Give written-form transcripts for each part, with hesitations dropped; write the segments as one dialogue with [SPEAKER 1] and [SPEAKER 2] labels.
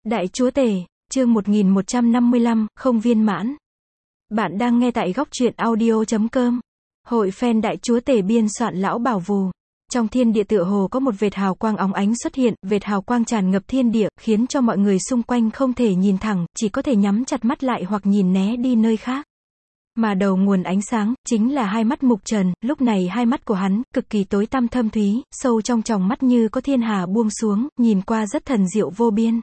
[SPEAKER 1] Đại Chúa Tể, chương 1155, không viên mãn. Bạn đang nghe tại góc truyện audio.com. Hội fan Đại Chúa Tể biên soạn Lão Bảo Vù. Trong thiên địa tựa hồ có một vệt hào quang óng ánh xuất hiện, vệt hào quang tràn ngập thiên địa, khiến cho mọi người xung quanh không thể nhìn thẳng, chỉ có thể nhắm chặt mắt lại hoặc nhìn né đi nơi khác. Mà đầu nguồn ánh sáng, chính là hai mắt Mục Trần, lúc này hai mắt của hắn, cực kỳ tối tăm thâm thúy, sâu trong tròng mắt như có thiên hà buông xuống, nhìn qua rất thần diệu vô biên.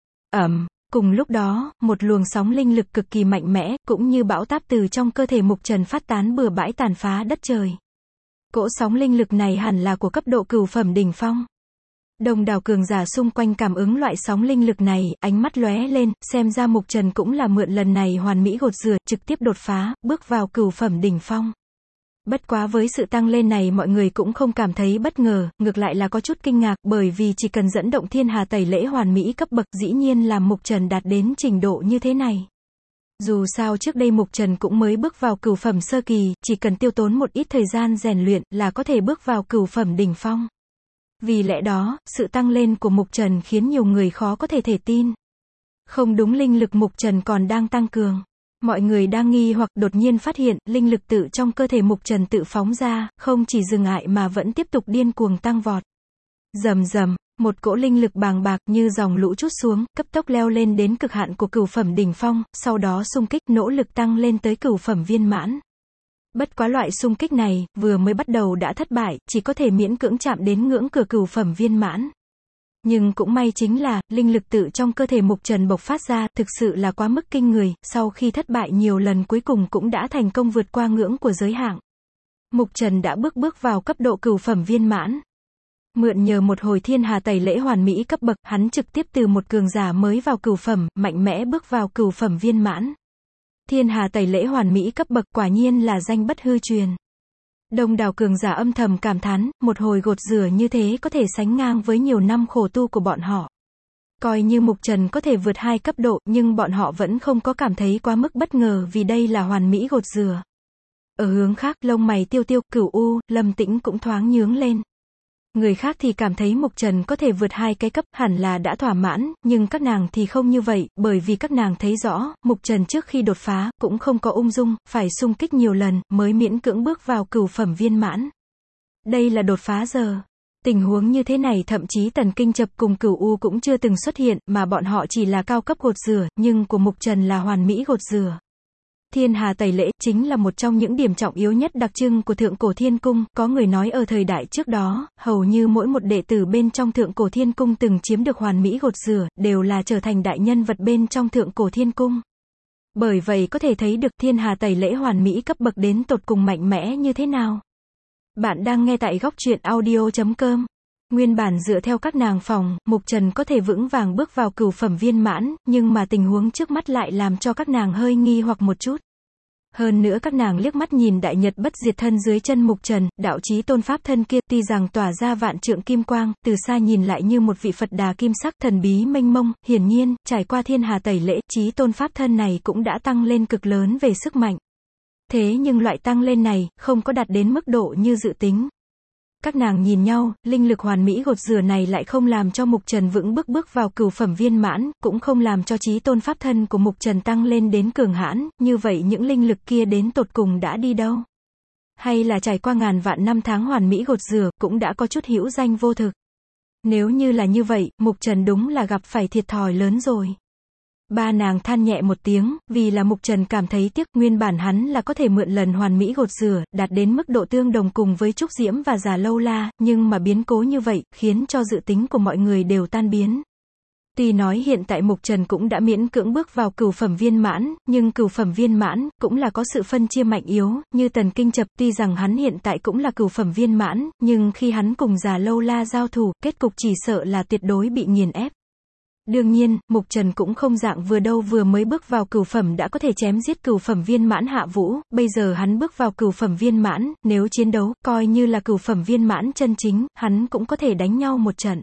[SPEAKER 1] Cùng lúc đó, một luồng sóng linh lực cực kỳ mạnh mẽ, cũng như bão táp từ trong cơ thể Mục Trần phát tán bừa bãi tàn phá đất trời. Cỗ sóng linh lực này hẳn là của cấp độ cửu phẩm đỉnh phong. Đông đảo cường giả xung quanh cảm ứng loại sóng linh lực này, ánh mắt lóe lên, xem ra Mục Trần cũng là mượn lần này hoàn mỹ gột rửa, trực tiếp đột phá, bước vào cửu phẩm đỉnh phong. Bất quá với sự tăng lên này mọi người cũng không cảm thấy bất ngờ, ngược lại là có chút kinh ngạc, bởi vì chỉ cần dẫn động thiên hà tẩy lễ hoàn mỹ cấp bậc dĩ nhiên làm Mục Trần đạt đến trình độ như thế này. Dù sao trước đây Mục Trần cũng mới bước vào cửu phẩm sơ kỳ, chỉ cần tiêu tốn một ít thời gian rèn luyện là có thể bước vào cửu phẩm đỉnh phong. Vì lẽ đó, sự tăng lên của Mục Trần khiến nhiều người khó có thể tin. Không đúng, linh lực Mục Trần còn đang tăng cường. Mọi người đang nghi hoặc đột nhiên phát hiện, linh lực tự trong cơ thể Mục Trần tự phóng ra, không chỉ dừng lại mà vẫn tiếp tục điên cuồng tăng vọt. Rầm rầm, một cỗ linh lực bàng bạc như dòng lũ trút xuống, cấp tốc leo lên đến cực hạn của cửu phẩm đỉnh phong, sau đó xung kích nỗ lực tăng lên tới cửu phẩm viên mãn. Bất quá loại xung kích này, vừa mới bắt đầu đã thất bại, chỉ có thể miễn cưỡng chạm đến ngưỡng cửa cửu phẩm viên mãn. Nhưng cũng may chính là, linh lực tự trong cơ thể Mục Trần bộc phát ra, thực sự là quá mức kinh người, sau khi thất bại nhiều lần cuối cùng cũng đã thành công vượt qua ngưỡng của giới hạn. Mục Trần đã bước vào cấp độ cửu phẩm viên mãn. Mượn nhờ một hồi thiên hà tẩy lễ hoàn mỹ cấp bậc, hắn trực tiếp từ một cường giả mới vào cửu phẩm, mạnh mẽ bước vào cửu phẩm viên mãn. Thiên hà tẩy lễ hoàn mỹ cấp bậc quả nhiên là danh bất hư truyền. Đông đảo cường giả âm thầm cảm thán, một hồi gột rửa như thế có thể sánh ngang với nhiều năm khổ tu của bọn họ. Coi như Mục Trần có thể vượt 2 cấp độ, nhưng bọn họ vẫn không có cảm thấy quá mức bất ngờ vì đây là hoàn mỹ gột rửa. Ở hướng khác, lông mày Tiêu Tiêu, Cửu U, Lâm Tĩnh cũng thoáng nhướng lên. Người khác thì cảm thấy Mục Trần có thể vượt 2 cái cấp, hẳn là đã thỏa mãn, nhưng các nàng thì không như vậy, bởi vì các nàng thấy rõ, Mục Trần trước khi đột phá, cũng không có ung dung, phải xung kích nhiều lần, mới miễn cưỡng bước vào cửu phẩm viên mãn. Đây là đột phá giờ. Tình huống như thế này thậm chí Tần Kinh Chập cùng Cửu U cũng chưa từng xuất hiện, mà bọn họ chỉ là cao cấp gột rửa, nhưng của Mục Trần là hoàn mỹ gột rửa. Thiên hà tẩy lễ chính là một trong những điểm trọng yếu nhất đặc trưng của Thượng Cổ Thiên Cung, có người nói ở thời đại trước đó, hầu như mỗi một đệ tử bên trong Thượng Cổ Thiên Cung từng chiếm được hoàn mỹ gột rửa, đều là trở thành đại nhân vật bên trong Thượng Cổ Thiên Cung. Bởi vậy có thể thấy được thiên hà tẩy lễ hoàn mỹ cấp bậc đến tột cùng mạnh mẽ như thế nào. Bạn đang nghe tại góc truyện audio.com. Nguyên bản dựa theo các nàng phòng, Mục Trần có thể vững vàng bước vào cửu phẩm viên mãn, nhưng mà tình huống trước mắt lại làm cho các nàng hơi nghi hoặc một chút. Hơn nữa các nàng liếc mắt nhìn đại nhật bất diệt thân dưới chân Mục Trần, đạo chí tôn pháp thân kia, tuy rằng tỏa ra vạn trượng kim quang, từ xa nhìn lại như một vị Phật đà kim sắc thần bí mênh mông, hiển nhiên, trải qua thiên hà tẩy lễ, chí tôn pháp thân này cũng đã tăng lên cực lớn về sức mạnh. Thế nhưng loại tăng lên này, không có đạt đến mức độ như dự tính. Các nàng nhìn nhau, linh lực hoàn mỹ gột rửa này lại không làm cho Mục Trần vững bước vào cửu phẩm viên mãn, cũng không làm cho chí tôn pháp thân của Mục Trần tăng lên đến cường hãn, như vậy những linh lực kia đến tột cùng đã đi đâu? Hay là trải qua ngàn vạn năm tháng hoàn mỹ gột rửa, cũng đã có chút hữu danh vô thực? Nếu như là như vậy, Mục Trần đúng là gặp phải thiệt thòi lớn rồi. Ba nàng than nhẹ một tiếng, vì là Mục Trần cảm thấy tiếc, nguyên bản hắn là có thể mượn lần hoàn mỹ gột rửa, đạt đến mức độ tương đồng cùng với Trúc Diễm và Già Lâu La, nhưng mà biến cố như vậy, khiến cho dự tính của mọi người đều tan biến. Tuy nói hiện tại Mục Trần cũng đã miễn cưỡng bước vào cửu phẩm viên mãn, nhưng cửu phẩm viên mãn, cũng là có sự phân chia mạnh yếu, như Tần Kinh Chập, tuy rằng hắn hiện tại cũng là cửu phẩm viên mãn, nhưng khi hắn cùng Già Lâu La giao thủ, kết cục chỉ sợ là tuyệt đối bị nghiền ép. Đương nhiên, Mục Trần cũng không dạng vừa đâu vừa mới bước vào cửu phẩm đã có thể chém giết cửu phẩm viên mãn Hạ Vũ, bây giờ hắn bước vào cửu phẩm viên mãn, nếu chiến đấu, coi như là cửu phẩm viên mãn chân chính, hắn cũng có thể đánh nhau một trận.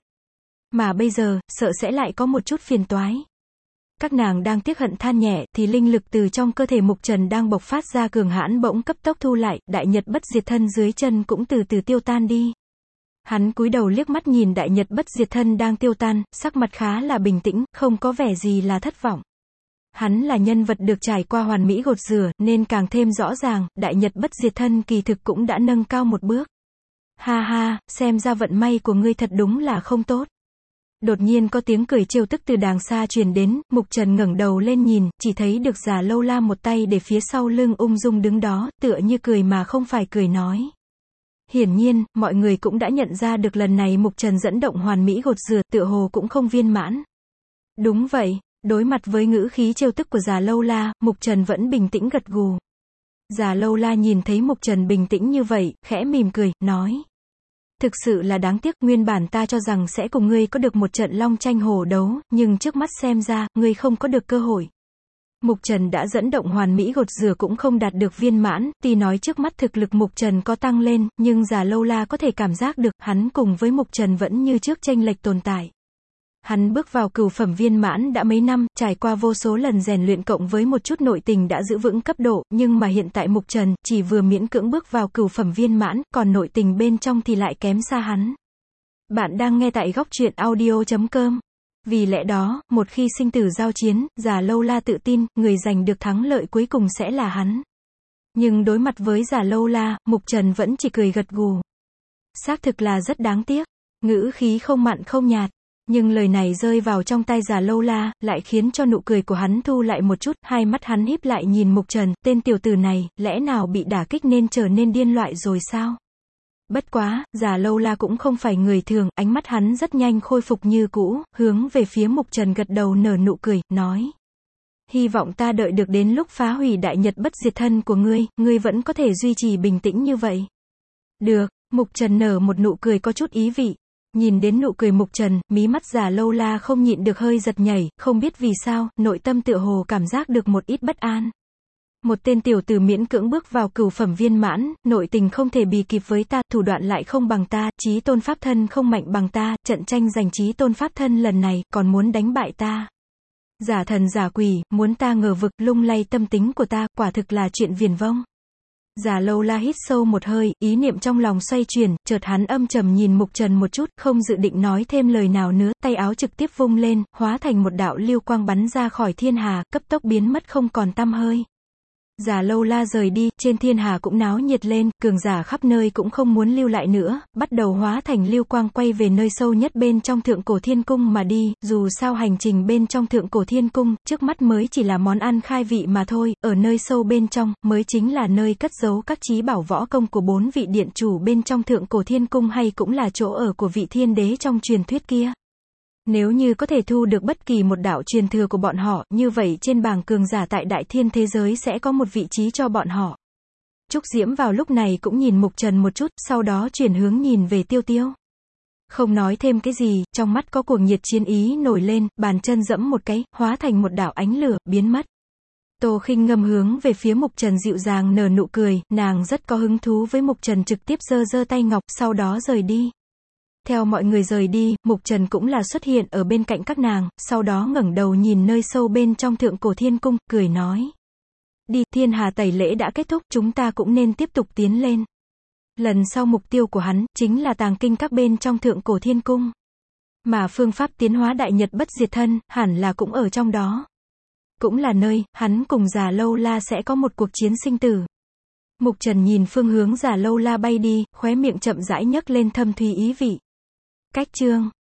[SPEAKER 1] Mà bây giờ, sợ sẽ lại có một chút phiền toái. Các nàng đang tiếc hận than nhẹ, thì linh lực từ trong cơ thể Mục Trần đang bộc phát ra cường hãn bỗng cấp tốc thu lại, đại nhật bất diệt thân dưới chân cũng từ từ tiêu tan đi. Hắn cúi đầu liếc mắt nhìn đại nhật bất diệt thân đang tiêu tan, sắc mặt khá là bình tĩnh, không có vẻ gì là thất vọng. Hắn là nhân vật được trải qua hoàn mỹ gột rửa, nên càng thêm rõ ràng, đại nhật bất diệt thân kỳ thực cũng đã nâng cao một bước. Ha ha, xem ra vận may của ngươi thật đúng là không tốt. Đột nhiên có tiếng cười trêu tức từ đàng xa truyền đến, Mục Trần ngẩng đầu lên nhìn, chỉ thấy được Già Lâu La một tay để phía sau lưng ung dung đứng đó, tựa như cười mà không phải cười nói. Hiển nhiên, mọi người cũng đã nhận ra được lần này Mục Trần dẫn động hoàn mỹ gột rửa, tựa hồ cũng không viên mãn. Đúng vậy, đối mặt với ngữ khí trêu tức của Già Lâu La, Mục Trần vẫn bình tĩnh gật gù. Già Lâu La nhìn thấy Mục Trần bình tĩnh như vậy, khẽ mỉm cười, nói. Thực sự là đáng tiếc, nguyên bản ta cho rằng sẽ cùng ngươi có được một trận long tranh hổ đấu, nhưng trước mắt xem ra, ngươi không có được cơ hội. Mục Trần đã dẫn động hoàn mỹ gột rửa cũng không đạt được viên mãn, tuy nói trước mắt thực lực Mục Trần có tăng lên, nhưng Già Lâu La có thể cảm giác được, hắn cùng với Mục Trần vẫn như trước chênh lệch tồn tại. Hắn bước vào cửu phẩm viên mãn đã mấy năm, trải qua vô số lần rèn luyện cộng với một chút nội tình đã giữ vững cấp độ, nhưng mà hiện tại Mục Trần chỉ vừa miễn cưỡng bước vào cửu phẩm viên mãn, còn nội tình bên trong thì lại kém xa hắn. Bạn đang nghe tại góc truyện audio.com. Vì lẽ đó, một khi sinh tử giao chiến, Già Lâu La tự tin, người giành được thắng lợi cuối cùng sẽ là hắn. Nhưng đối mặt với Già Lâu La, Mục Trần vẫn chỉ cười gật gù. Xác thực là rất đáng tiếc, ngữ khí không mặn không nhạt. Nhưng lời này rơi vào trong tai Già Lâu La, lại khiến cho nụ cười của hắn thu lại một chút, hai mắt hắn híp lại nhìn Mục Trần, tên tiểu tử này, lẽ nào bị đả kích nên trở nên điên loại rồi sao? Bất quá, Già Lâu La cũng không phải người thường, ánh mắt hắn rất nhanh khôi phục như cũ, hướng về phía Mục Trần gật đầu nở nụ cười, nói. Hy vọng ta đợi được đến lúc phá hủy đại nhật bất diệt thân của ngươi vẫn có thể duy trì bình tĩnh như vậy. Được, Mục Trần nở một nụ cười có chút ý vị. Nhìn đến nụ cười Mục Trần, mí mắt Già Lâu La không nhịn được hơi giật nhảy, không biết vì sao, nội tâm tựa hồ cảm giác được một ít bất an. Một tên tiểu tử miễn cưỡng bước vào cửu phẩm viên mãn, nội tình không thể bì kịp với ta, thủ đoạn lại không bằng ta, chí tôn pháp thân không mạnh bằng ta, trận tranh giành chí tôn pháp thân lần này, còn muốn đánh bại ta. Giả thần giả quỷ, muốn ta ngờ vực, lung lay tâm tính của ta, quả thực là chuyện viển vông. Già Lâu La hít sâu một hơi, ý niệm trong lòng xoay chuyển, chợt hắn âm trầm nhìn Mục Trần một chút, không dự định nói thêm lời nào nữa, tay áo trực tiếp vung lên, hóa thành một đạo lưu quang bắn ra khỏi thiên hà, cấp tốc biến mất không còn tăm hơi. Già Lâu La rời đi, trên thiên hà cũng náo nhiệt lên, cường giả khắp nơi cũng không muốn lưu lại nữa, bắt đầu hóa thành lưu quang quay về nơi sâu nhất bên trong Thượng Cổ Thiên Cung mà đi, dù sao hành trình bên trong Thượng Cổ Thiên Cung, trước mắt mới chỉ là món ăn khai vị mà thôi, ở nơi sâu bên trong, mới chính là nơi cất giấu các chí bảo võ công của 4 vị điện chủ bên trong Thượng Cổ Thiên Cung hay cũng là chỗ ở của vị thiên đế trong truyền thuyết kia. Nếu như có thể thu được bất kỳ một đạo truyền thừa của bọn họ, như vậy trên bảng cường giả tại đại thiên thế giới sẽ có một vị trí cho bọn họ. Trúc Diễm vào lúc này cũng nhìn Mục Trần một chút, sau đó chuyển hướng nhìn về Tiêu Tiêu. Không nói thêm cái gì, trong mắt có cuồng nhiệt chiến ý nổi lên, bàn chân giẫm một cái, hóa thành một đạo ánh lửa, biến mất. Tô Khinh Ngâm hướng về phía Mục Trần dịu dàng nở nụ cười, nàng rất có hứng thú với Mục Trần trực tiếp giơ tay ngọc, sau đó rời đi. Theo mọi người rời đi, Mục Trần cũng là xuất hiện ở bên cạnh các nàng, sau đó ngẩng đầu nhìn nơi sâu bên trong Thượng Cổ Thiên Cung, cười nói. Đi, thiên hà tẩy lễ đã kết thúc, chúng ta cũng nên tiếp tục tiến lên. Lần sau mục tiêu của hắn, chính là tàng kinh các bên trong Thượng Cổ Thiên Cung. Mà phương pháp tiến hóa đại nhật bất diệt thân, hẳn là cũng ở trong đó. Cũng là nơi, hắn cùng Già Lâu La sẽ có một cuộc chiến sinh tử. Mục Trần nhìn phương hướng Già Lâu La bay đi, khóe miệng chậm rãi nhấc lên thâm thúy ý vị. Cách chương